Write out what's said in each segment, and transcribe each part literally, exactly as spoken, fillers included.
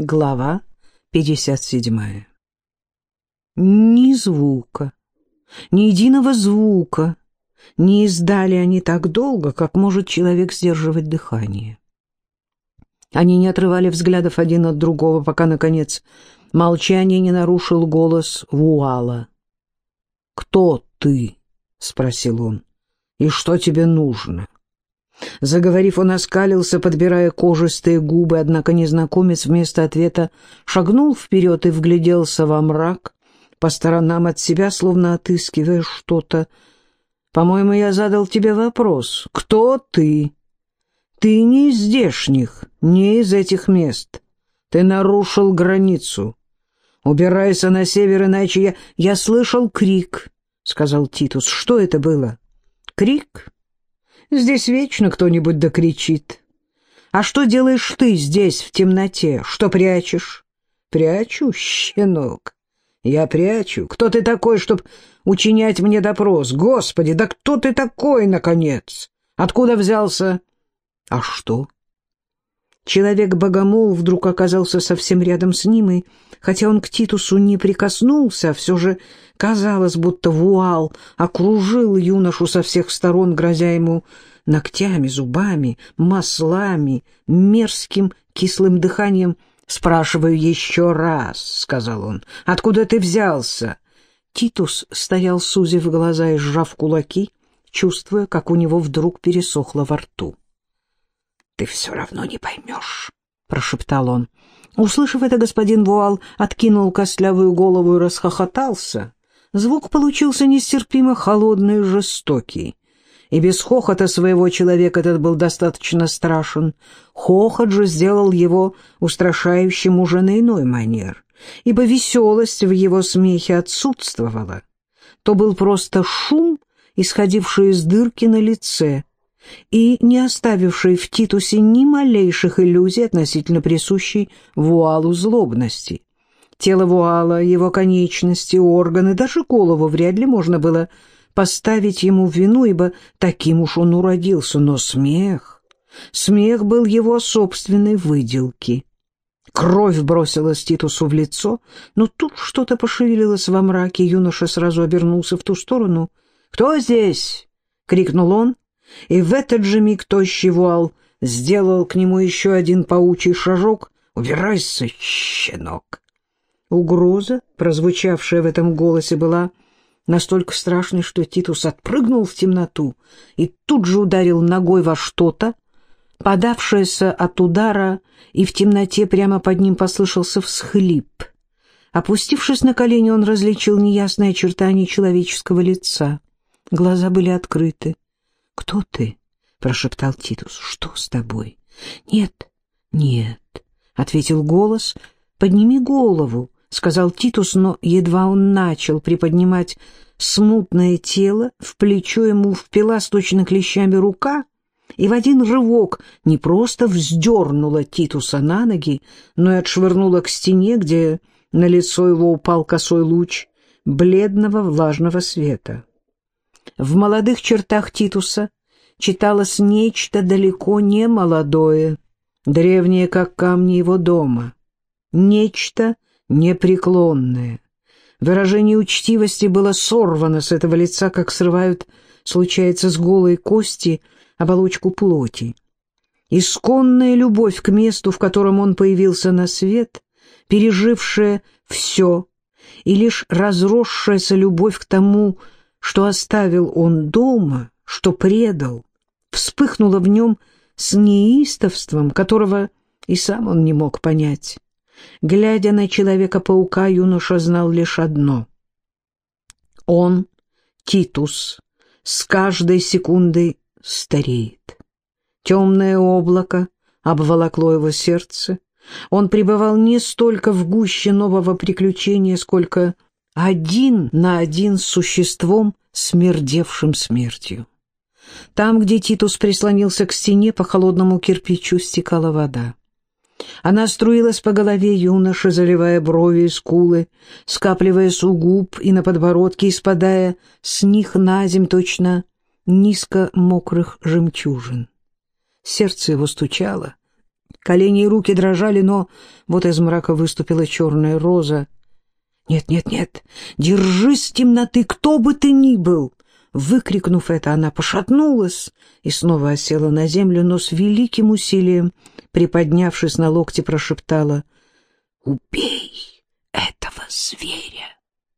Глава пятьдесят седьмая. Ни звука, ни единого звука не издали они так долго, как может человек сдерживать дыхание. Они не отрывали взглядов один от другого, пока, наконец, молчание не нарушил голос Вуала. «Кто ты?» — спросил он. «И что тебе нужно?» Заговорив, он оскалился, подбирая кожистые губы, однако незнакомец вместо ответа шагнул вперед и вгляделся во мрак, по сторонам от себя, словно отыскивая что-то. «По-моему, я задал тебе вопрос. Кто ты? Ты не из здешних, не из этих мест. Ты нарушил границу. Убирайся на север, иначе я...» «Я слышал крик», — сказал Титус. «Что это было?» «Крик? Здесь вечно кто-нибудь докричит. А что делаешь ты здесь, в темноте? Что прячешь?» «Прячу, щенок. Я прячу. Кто ты такой, чтоб учинять мне допрос? Господи, да кто ты такой, наконец? Откуда взялся?» «А что?» Человек-богомол вдруг оказался совсем рядом с ним, и, хотя он к Титусу не прикоснулся, все же казалось, будто Вуал окружил юношу со всех сторон, грозя ему ногтями, зубами, маслами, мерзким кислым дыханием. «Спрашиваю еще раз», — сказал он, — «откуда ты взялся?» Титус стоял, сузив глаза и сжав кулаки, чувствуя, как у него вдруг пересохло во рту. «Ты все равно не поймешь», — прошептал он. Услышав это, господин Вуал откинул костлявую голову и расхохотался. Звук получился нестерпимо холодный и жестокий. И без хохота своего человек этот был достаточно страшен. Хохот же сделал его устрашающим уже на иной манер, ибо веселость в его смехе отсутствовала. То был просто шум, исходивший из дырки на лице, и не оставивший в Титусе ни малейших иллюзий относительно присущей Вуалу злобности. Тело Вуала, его конечности, органы, даже голову вряд ли можно было поставить ему в вину, ибо таким уж он уродился, но смех... Смех был его собственной выделки. Кровь бросилась Титусу в лицо, но тут что-то пошевелилось во мраке, юноша сразу обернулся в ту сторону. «Кто здесь?» — крикнул он, и в этот же миг тощий Вуал сделал к нему еще один паучий шажок. «Убирайся, щенок!» Угроза, прозвучавшая в этом голосе, была настолько страшной, что Титус отпрыгнул в темноту и тут же ударил ногой во что-то, подавшееся от удара, и в темноте прямо под ним послышался всхлип. Опустившись на колени, он различил неясные очертания человеческого лица. Глаза были открыты. «Кто ты?» — прошептал Титус. «Что с тобой?» «Нет, нет», — ответил голос. «Подними голову», — сказал Титус, но едва он начал приподнимать смутное тело, в плечо ему впилась точно клещами рука, и в один рывок не просто вздернула Титуса на ноги, но и отшвырнула к стене, где на лицо его упал косой луч бледного влажного света. В молодых чертах Титуса читалось нечто далеко не молодое, древнее, как камни его дома, нечто непреклонное. Выражение учтивости было сорвано с этого лица, как срывают, случается, с голой кости оболочку плоти. Исконная любовь к месту, в котором он появился на свет, пережившая все, и лишь разросшаяся любовь к тому, что оставил он дома, что предал, вспыхнула в нем с неистовством, которого и сам он не мог понять. Глядя на Человека-паука, юноша знал лишь одно. Он, Титус, с каждой секундой стареет. Темное облако обволокло его сердце. Он пребывал не столько в гуще нового приключения, сколько один на один с существом, смердевшим смертью. Там, где Титус прислонился к стене, по холодному кирпичу стекала вода. Она струилась по голове юноши, заливая брови и скулы, скапливаясь у губ и на подбородке, и спадая с них на земь точно низко мокрых жемчужин. Сердце его стучало, Колени и руки дрожали, но вот из мрака выступила черная роза. «Нет, нет, нет! Держись темноты, кто бы ты ни был!» Выкрикнув это, она пошатнулась и снова осела на землю, но с великим усилием, приподнявшись на локте, прошептала: «Убей этого зверя!»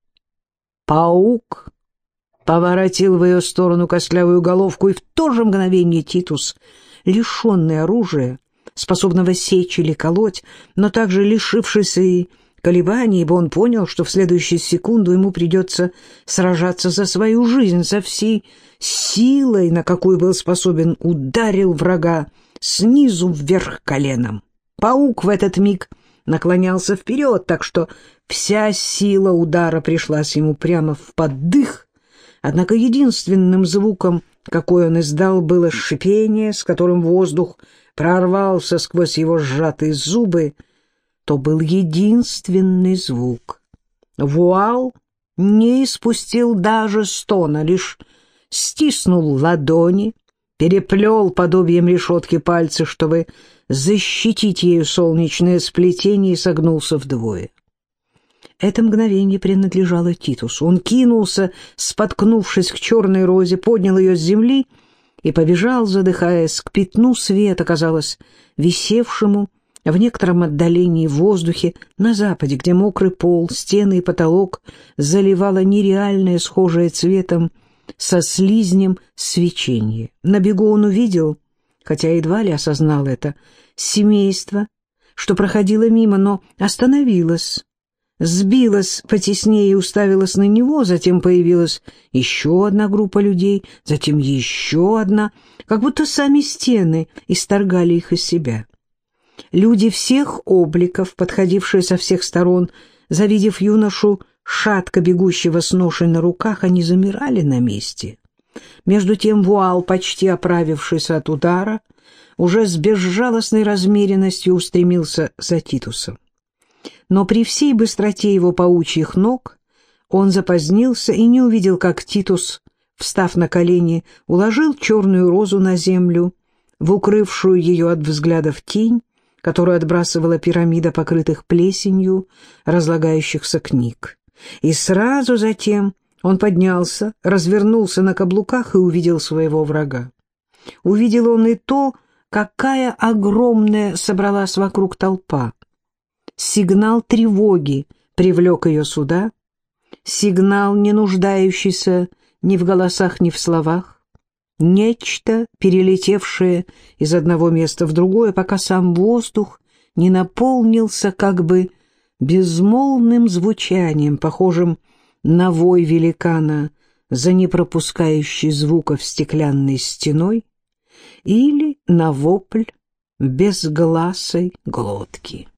Паук поворотил в ее сторону костлявую головку, и в то же мгновение Титус, лишенный оружия, способного сечь или колоть, но также лишившийся и колебаний, ибо он понял, что в следующую секунду ему придется сражаться за свою жизнь, со всей силой, на какую был способен, ударил врага снизу вверх коленом. Паук в этот миг наклонялся вперед, так что вся сила удара пришлась ему прямо в поддых, однако единственным звуком, какой он издал, было шипение, с которым воздух прорвался сквозь его сжатые зубы. То был единственный звук. Вуал не испустил даже стона, лишь стиснул ладони, переплел подобием решетки пальцы, чтобы защитить ею солнечное сплетение, и согнулся вдвое. Это мгновение принадлежало Титусу. Он кинулся, споткнувшись к черной розе, поднял ее с земли и побежал, задыхаясь, к пятну света, казалось, висевшему в некотором отдалении в воздухе на западе, где мокрый пол, стены и потолок заливало нереальное, схожее цветом со слизнем свечение. На бегу он увидел, хотя едва ли осознал это, семейство, что проходило мимо, но остановилось, сбилась потеснее и уставилась на него, затем появилась еще одна группа людей, затем еще одна, как будто сами стены исторгали их из себя. Люди всех обликов, подходившие со всех сторон, завидев юношу, шатко бегущего с ношей на руках, они замирали на месте. Между тем Вуал, почти оправившийся от удара, уже с безжалостной размеренностью устремился за Титусом. Но при всей быстроте его паучьих ног он запозднился и не увидел, как Титус, встав на колени, уложил черную розу на землю, в укрывшую ее от взглядов тень, которую отбрасывала пирамида покрытых плесенью разлагающихся книг. И сразу затем он поднялся, развернулся на каблуках и увидел своего врага. Увидел он и то, какая огромная собралась вокруг толпа. Сигнал тревоги привлек ее сюда, сигнал, не нуждающийся ни в голосах, ни в словах. Нечто, перелетевшее из одного места в другое, пока сам воздух не наполнился как бы безмолвным звучанием, похожим на вой великана за непропускающей звуков стеклянной стеной или на вопль безгласой глотки.